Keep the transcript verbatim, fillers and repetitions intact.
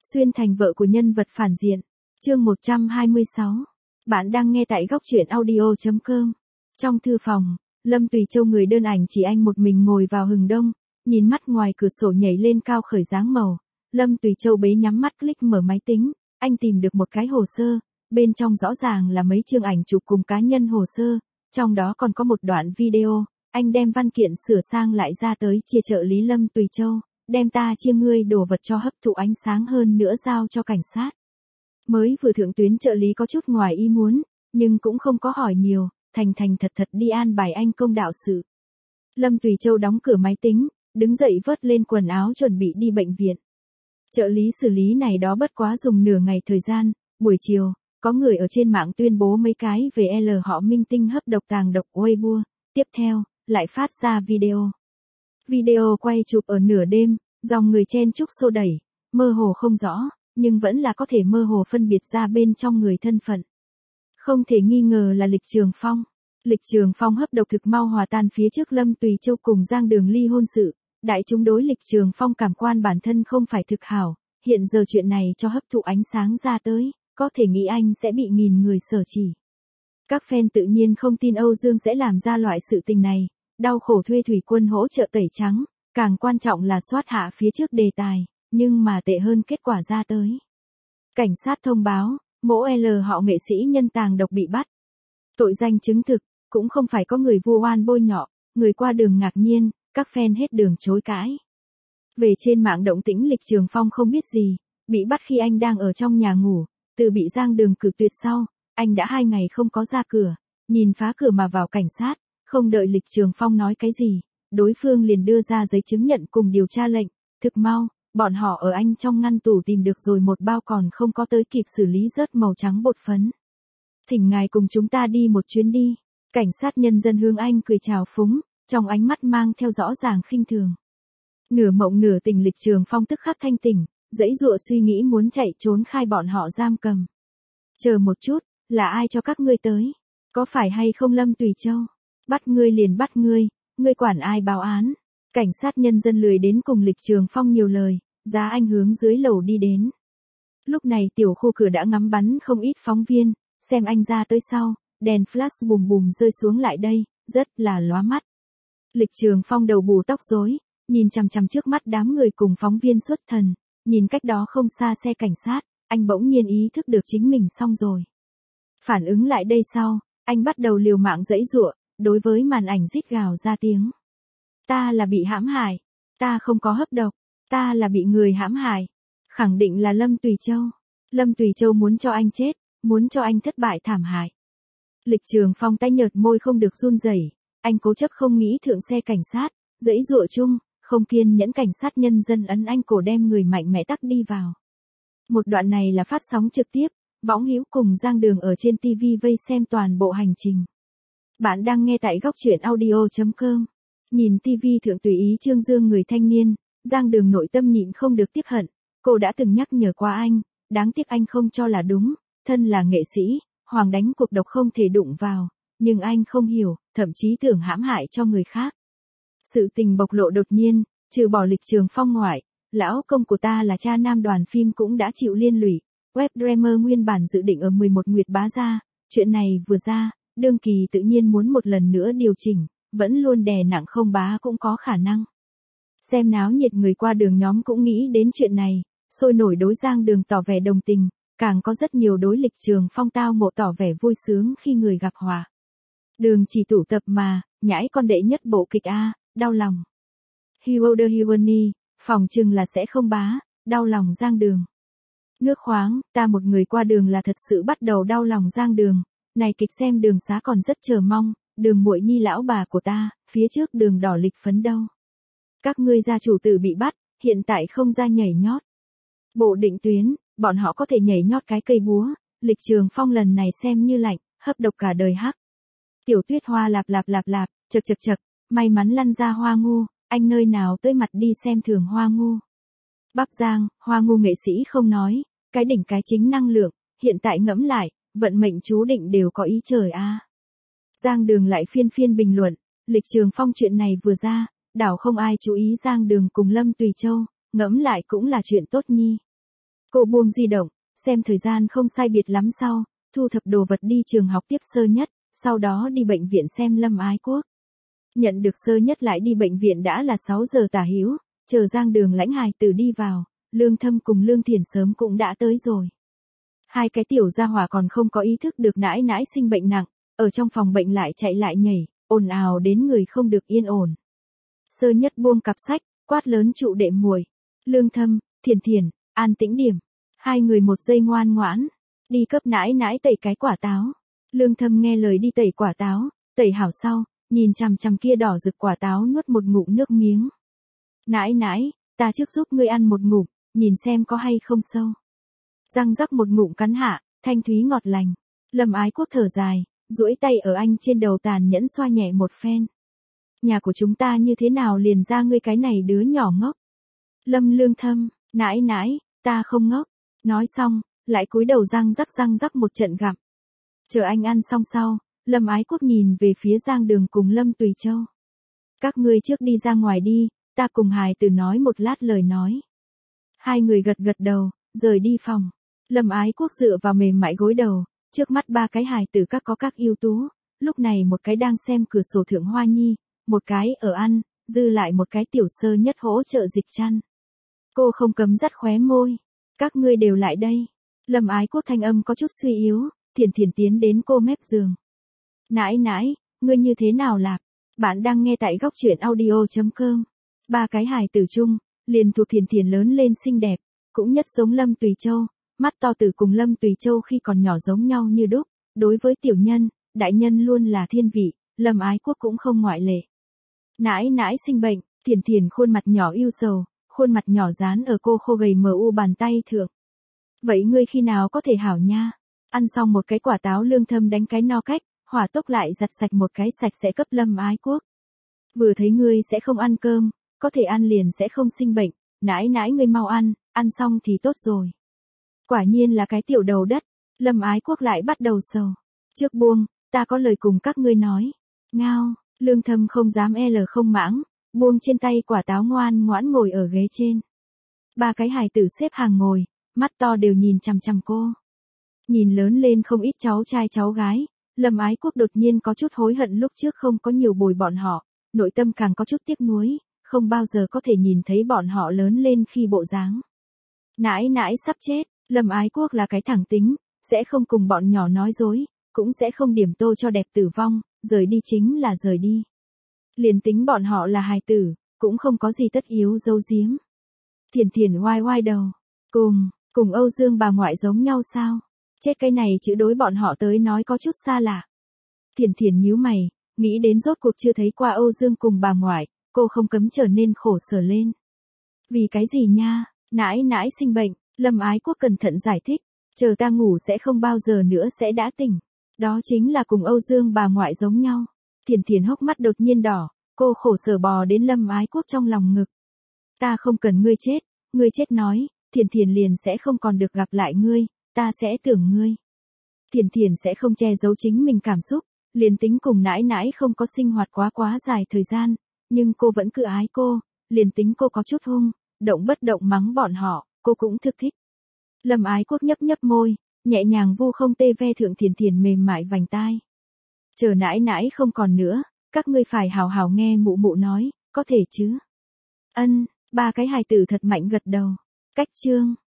Xuyên thành vợ của nhân vật phản diện. Chương một trăm hai mươi sáu. Bạn đang nghe tại góc truyện audio chấm com. Trong thư phòng, Lâm Tùy Châu người đơn ảnh chỉ anh một mình ngồi vào hừng đông, nhìn mắt ngoài cửa sổ nhảy lên cao khởi dáng màu. Lâm Tùy Châu bế nhắm mắt click mở máy tính, anh tìm được một cái hồ sơ, bên trong rõ ràng là mấy chương ảnh chụp cùng cá nhân hồ sơ, trong đó còn có một đoạn video, anh đem văn kiện sửa sang lại ra tới chia trợ lý Lâm Tùy Châu, đem ta chia ngươi đồ vật cho hấp thụ ánh sáng hơn nữa giao cho cảnh sát. Mới vừa thượng tuyến trợ lý có chút ngoài ý muốn, nhưng cũng không có hỏi nhiều, thành thành thật thật đi an bài anh công đạo sự. Lâm Tùy Châu đóng cửa máy tính, đứng dậy vớt lên quần áo chuẩn bị đi bệnh viện. Trợ lý xử lý này đó bất quá dùng nửa ngày thời gian, buổi chiều, có người ở trên mạng tuyên bố mấy cái về L họ minh tinh hấp độc tàng độc Weibo, tiếp theo, lại phát ra video. Video quay chụp ở nửa đêm, dòng người chen chúc xô đẩy, mơ hồ không rõ, nhưng vẫn là có thể mơ hồ phân biệt ra bên trong người thân phận. Không thể nghi ngờ là Lịch Trường Phong. Lịch Trường Phong hấp độc thực mau hòa tan phía trước Lâm Tùy Châu cùng Giang Đường ly hôn sự. Đại chúng đối Lịch Trường Phong cảm quan bản thân không phải thực hảo, hiện giờ chuyện này cho hấp thụ ánh sáng ra tới, có thể nghĩ anh sẽ bị nghìn người sở chỉ. Các fan tự nhiên không tin Âu Dương sẽ làm ra loại sự tình này, đau khổ thuê thủy quân hỗ trợ tẩy trắng, càng quan trọng là soát hạ phía trước đề tài, nhưng mà tệ hơn kết quả ra tới. Cảnh sát thông báo, mỗ L họ nghệ sĩ nhân tàng độc bị bắt. Tội danh chứng thực, cũng không phải có người vu oan bôi nhọ, người qua đường ngạc nhiên, các fan hết đường chối cãi. Về trên mạng động tĩnh Lịch Trường Phong không biết gì, bị bắt khi anh đang ở trong nhà ngủ, từ bị Giang Đường cử tuyệt sau, anh đã hai ngày không có ra cửa, nhìn phá cửa mà vào cảnh sát, không đợi Lịch Trường Phong nói cái gì, đối phương liền đưa ra giấy chứng nhận cùng điều tra lệnh, thực mau, bọn họ ở anh trong ngăn tủ tìm được rồi một bao còn không có tới kịp xử lý rớt màu trắng bột phấn. Thỉnh ngài cùng chúng ta đi một chuyến đi, cảnh sát nhân dân hướng anh cười chào phúng, trong ánh mắt mang theo rõ ràng khinh thường. Nửa mộng nửa tỉnh Lịch Trường Phong tức khắc thanh tỉnh, dãy dụa suy nghĩ muốn chạy trốn khai bọn họ giam cầm. Chờ một chút, là ai cho các ngươi tới? Có phải hay không Lâm Tùy Châu? Bắt ngươi liền bắt ngươi, ngươi quản ai báo án? Cảnh sát nhân dân lười đến cùng Lịch Trường Phong nhiều lời, giá anh hướng dưới lầu đi đến. Lúc này tiểu khu cửa đã ngắm bắn không ít phóng viên, xem anh ra tới sau, đèn flash bùm bùm rơi xuống lại đây, rất là lóa mắt. Lịch Trường Phong đầu bù tóc rối, nhìn chằm chằm trước mắt đám người cùng phóng viên xuất thần, nhìn cách đó không xa xe cảnh sát, anh bỗng nhiên ý thức được chính mình xong rồi. Phản ứng lại đây sau, anh bắt đầu liều mạng giãy giụa, đối với màn ảnh rít gào ra tiếng. Ta là bị hãm hại, ta không có hấp độc, ta là bị người hãm hại. Khẳng định là Lâm Tùy Châu. Lâm Tùy Châu muốn cho anh chết, muốn cho anh thất bại thảm hại. Lịch Trường Phong tay nhợt môi không được run rẩy, anh cố chấp không nghĩ thượng xe cảnh sát, giãy giụa chung, không kiên nhẫn cảnh sát nhân dân ấn anh cổ đem người mạnh mẽ tắc đi vào. Một đoạn này là phát sóng trực tiếp, Võng Hữu cùng Giang Đường ở trên ti vi vây xem toàn bộ hành trình. Bạn đang nghe tại góc truyện audio chấm com. Nhìn ti vi thượng tùy ý trương dương người thanh niên, Giang Đường nội tâm nhịn không được tiếc hận, cô đã từng nhắc nhở qua anh, đáng tiếc anh không cho là đúng, thân là nghệ sĩ, hoàng đánh cuộc độc không thể đụng vào, nhưng anh không hiểu, thậm chí tưởng hãm hại cho người khác. Sự tình bộc lộ đột nhiên, trừ bỏ Lịch Trường Phong ngoại, lão công của ta là cha nam đoàn phim cũng đã chịu liên lụy, webdreamer nguyên bản dự định ở mười một nguyệt bá ra, chuyện này vừa ra, đương kỳ tự nhiên muốn một lần nữa điều chỉnh, vẫn luôn đè nặng không bá cũng có khả năng. Xem náo nhiệt người qua đường nhóm cũng nghĩ đến chuyện này, sôi nổi đối Giang Đường tỏ vẻ đồng tình, càng có rất nhiều đối Lịch Trường Phong tao ngộ tỏ vẻ vui sướng khi người gặp họa. Đường chỉ tụ tập mà, nhãi con đệ nhất bộ kịch A, đau lòng. Hero the Hiwani, phòng chừng là sẽ không bá, đau lòng Giang Đường. Nước khoáng, ta một người qua đường là thật sự bắt đầu đau lòng Giang Đường, này kịch xem Đường xá còn rất chờ mong, Đường muội nhi lão bà của ta, phía trước Đường đỏ lịch phấn đâu. Các ngươi gia chủ tử bị bắt, hiện tại không ra nhảy nhót. Bộ định tuyến, bọn họ có thể nhảy nhót cái cây búa, Lịch Trường Phong lần này xem như lạnh, hấp độc cả đời hắc. Tiểu Tuyết Hoa lạp lạp lạp lạp, chật chật chật, may mắn lăn ra Hoa Ngu, anh nơi nào tới mặt đi xem thường Hoa Ngu. Bắc Giang, Hoa Ngu nghệ sĩ không nói, cái đỉnh cái chính năng lượng, hiện tại ngẫm lại, vận mệnh chú định đều có ý trời a. Giang Đường lại phiên phiên bình luận, Lịch Trường Phong chuyện này vừa ra, đảo không ai chú ý Giang Đường cùng Lâm Tùy Châu, ngẫm lại cũng là chuyện tốt nhi. Cô buông di động, xem thời gian không sai biệt lắm sau, thu thập đồ vật đi trường học tiếp Sơ Nhất, sau đó đi bệnh viện xem Lâm Ái Quốc. Nhận được Sơ Nhất lại đi bệnh viện đã là sáu giờ tả hữu, chờ Giang Đường lãnh hài tử đi vào, Lương Thâm cùng Lương Thiển sớm cũng đã tới rồi. Hai cái tiểu gia hỏa còn không có ý thức được nãi nãi sinh bệnh nặng, ở trong phòng bệnh lại chạy lại nhảy, ồn ào đến người không được yên ổn. Sơ Nhất buông cặp sách, quát lớn trụ đệm muội. Lương Thâm, Thiển Thiển, an tĩnh điểm. Hai người một giây ngoan ngoãn, đi cấp nãi nãi tẩy cái quả táo. Lương Thâm nghe lời đi tẩy quả táo, tẩy hảo sau, nhìn chằm chằm kia đỏ rực quả táo nuốt một ngụm nước miếng. Nãi nãi, ta trước giúp ngươi ăn một ngụm, nhìn xem có hay không sâu. Răng rắc một ngụm cắn hạ, thanh thúy ngọt lành. Lâm Ái Quốc thở dài, duỗi tay ở anh trên đầu tàn nhẫn xoa nhẹ một phen. Nhà của chúng ta như thế nào liền ra ngươi cái này đứa nhỏ ngốc. Lâm Lương Thâm, nãi nãi, ta không ngốc. Nói xong, lại cúi đầu răng rắc răng rắc một trận gặm. Chờ anh ăn xong sau, Lâm Ái Quốc nhìn về phía Giang Đường cùng Lâm Tùy Châu. Các ngươi trước đi ra ngoài đi, ta cùng hài tử nói một lát lời nói. Hai người gật gật đầu, rời đi phòng. Lâm Ái Quốc dựa vào mềm mại gối đầu, trước mắt ba cái hài tử các có các ưu tú, lúc này một cái đang xem cửa sổ thượng hoa nhi, một cái ở ăn, dư lại một cái tiểu Sơ Nhất hỗ trợ dịch chăn. Cô không cấm dắt khóe môi. Các ngươi đều lại đây. Lâm Ái Quốc thanh âm có chút suy yếu, Thiển Thiển tiến đến cô mép giường. Nãi nãi, ngươi như thế nào lạp? Bạn đang nghe tại góc truyện audio.com. Ba cái hài tử chung, liền thuộc Thiển Thiển lớn lên xinh đẹp, cũng nhất giống Lâm Tùy Châu, mắt to tử cùng Lâm Tùy Châu khi còn nhỏ giống nhau như đúc, đối với tiểu nhân, đại nhân luôn là thiên vị, Lâm Ái Quốc cũng không ngoại lệ. Nãi nãi sinh bệnh, Thiển Thiển khuôn mặt nhỏ ưu sầu, khuôn mặt nhỏ dán ở cô khô gầy mờ u bàn tay thượng. Vậy ngươi khi nào có thể hảo nha? Ăn xong một cái quả táo Lương Thâm đánh cái no cách, hỏa tốc lại giặt sạch một cái sạch sẽ cấp Lâm Ái Quốc. Vừa thấy ngươi sẽ không ăn cơm, có thể ăn liền sẽ không sinh bệnh, nãi nãi ngươi mau ăn, ăn xong thì tốt rồi. Quả nhiên là cái tiểu đầu đất, Lâm Ái Quốc lại bắt đầu sầu. Trước buông, ta có lời cùng các ngươi nói. Ngao, Lương Thâm không dám l không mãng, buông trên tay quả táo ngoan ngoãn ngồi ở ghế trên. Ba cái hài tử xếp hàng ngồi, mắt to đều nhìn chằm chằm cô. Nhìn lớn lên không ít cháu trai cháu gái, Lâm Ái Quốc đột nhiên có chút hối hận lúc trước không có nhiều bồi bọn họ, nội tâm càng có chút tiếc nuối, không bao giờ có thể nhìn thấy bọn họ lớn lên khi bộ dáng. Nãi nãi sắp chết, Lâm Ái Quốc là cái thẳng tính, sẽ không cùng bọn nhỏ nói dối, cũng sẽ không điểm tô cho đẹp tử vong, rời đi chính là rời đi. Liền tính bọn họ là hài tử, cũng không có gì tất yếu giấu giếm. Thiển Thiển oai oai đầu, cùng, cùng Âu Dương bà ngoại giống nhau sao? Chết cái này chữ đối bọn họ tới nói có chút xa lạ. Thiển Thiển nhíu mày, nghĩ đến rốt cuộc chưa thấy qua Âu Dương cùng bà ngoại, cô không cấm trở nên khổ sở lên. Vì cái gì nha, nãi nãi sinh bệnh, Lâm Ái Quốc cẩn thận giải thích, chờ ta ngủ sẽ không bao giờ nữa sẽ đã tỉnh. Đó chính là cùng Âu Dương bà ngoại giống nhau. Thiển Thiển hốc mắt đột nhiên đỏ, cô khổ sở bò đến Lâm Ái Quốc trong lòng ngực. Ta không cần ngươi chết, ngươi chết nói, Thiển Thiển liền sẽ không còn được gặp lại ngươi, ta sẽ tưởng ngươi. Thiển Thiển sẽ không che giấu chính mình cảm xúc, liền tính cùng nãi nãi không có sinh hoạt quá quá dài thời gian, nhưng cô vẫn cứ ái cô, liền tính cô có chút hung, động bất động mắng bọn họ, cô cũng thực thích. Lâm Ái Quốc nhấp nhấp môi, nhẹ nhàng vu không tê ve thượng Thiển Thiển mềm mại vành tai. Chờ nãi nãi không còn nữa, các ngươi phải hào hào nghe mụ mụ nói, có thể chứ? Ân, ba cái hài tử thật mạnh gật đầu. Cách chương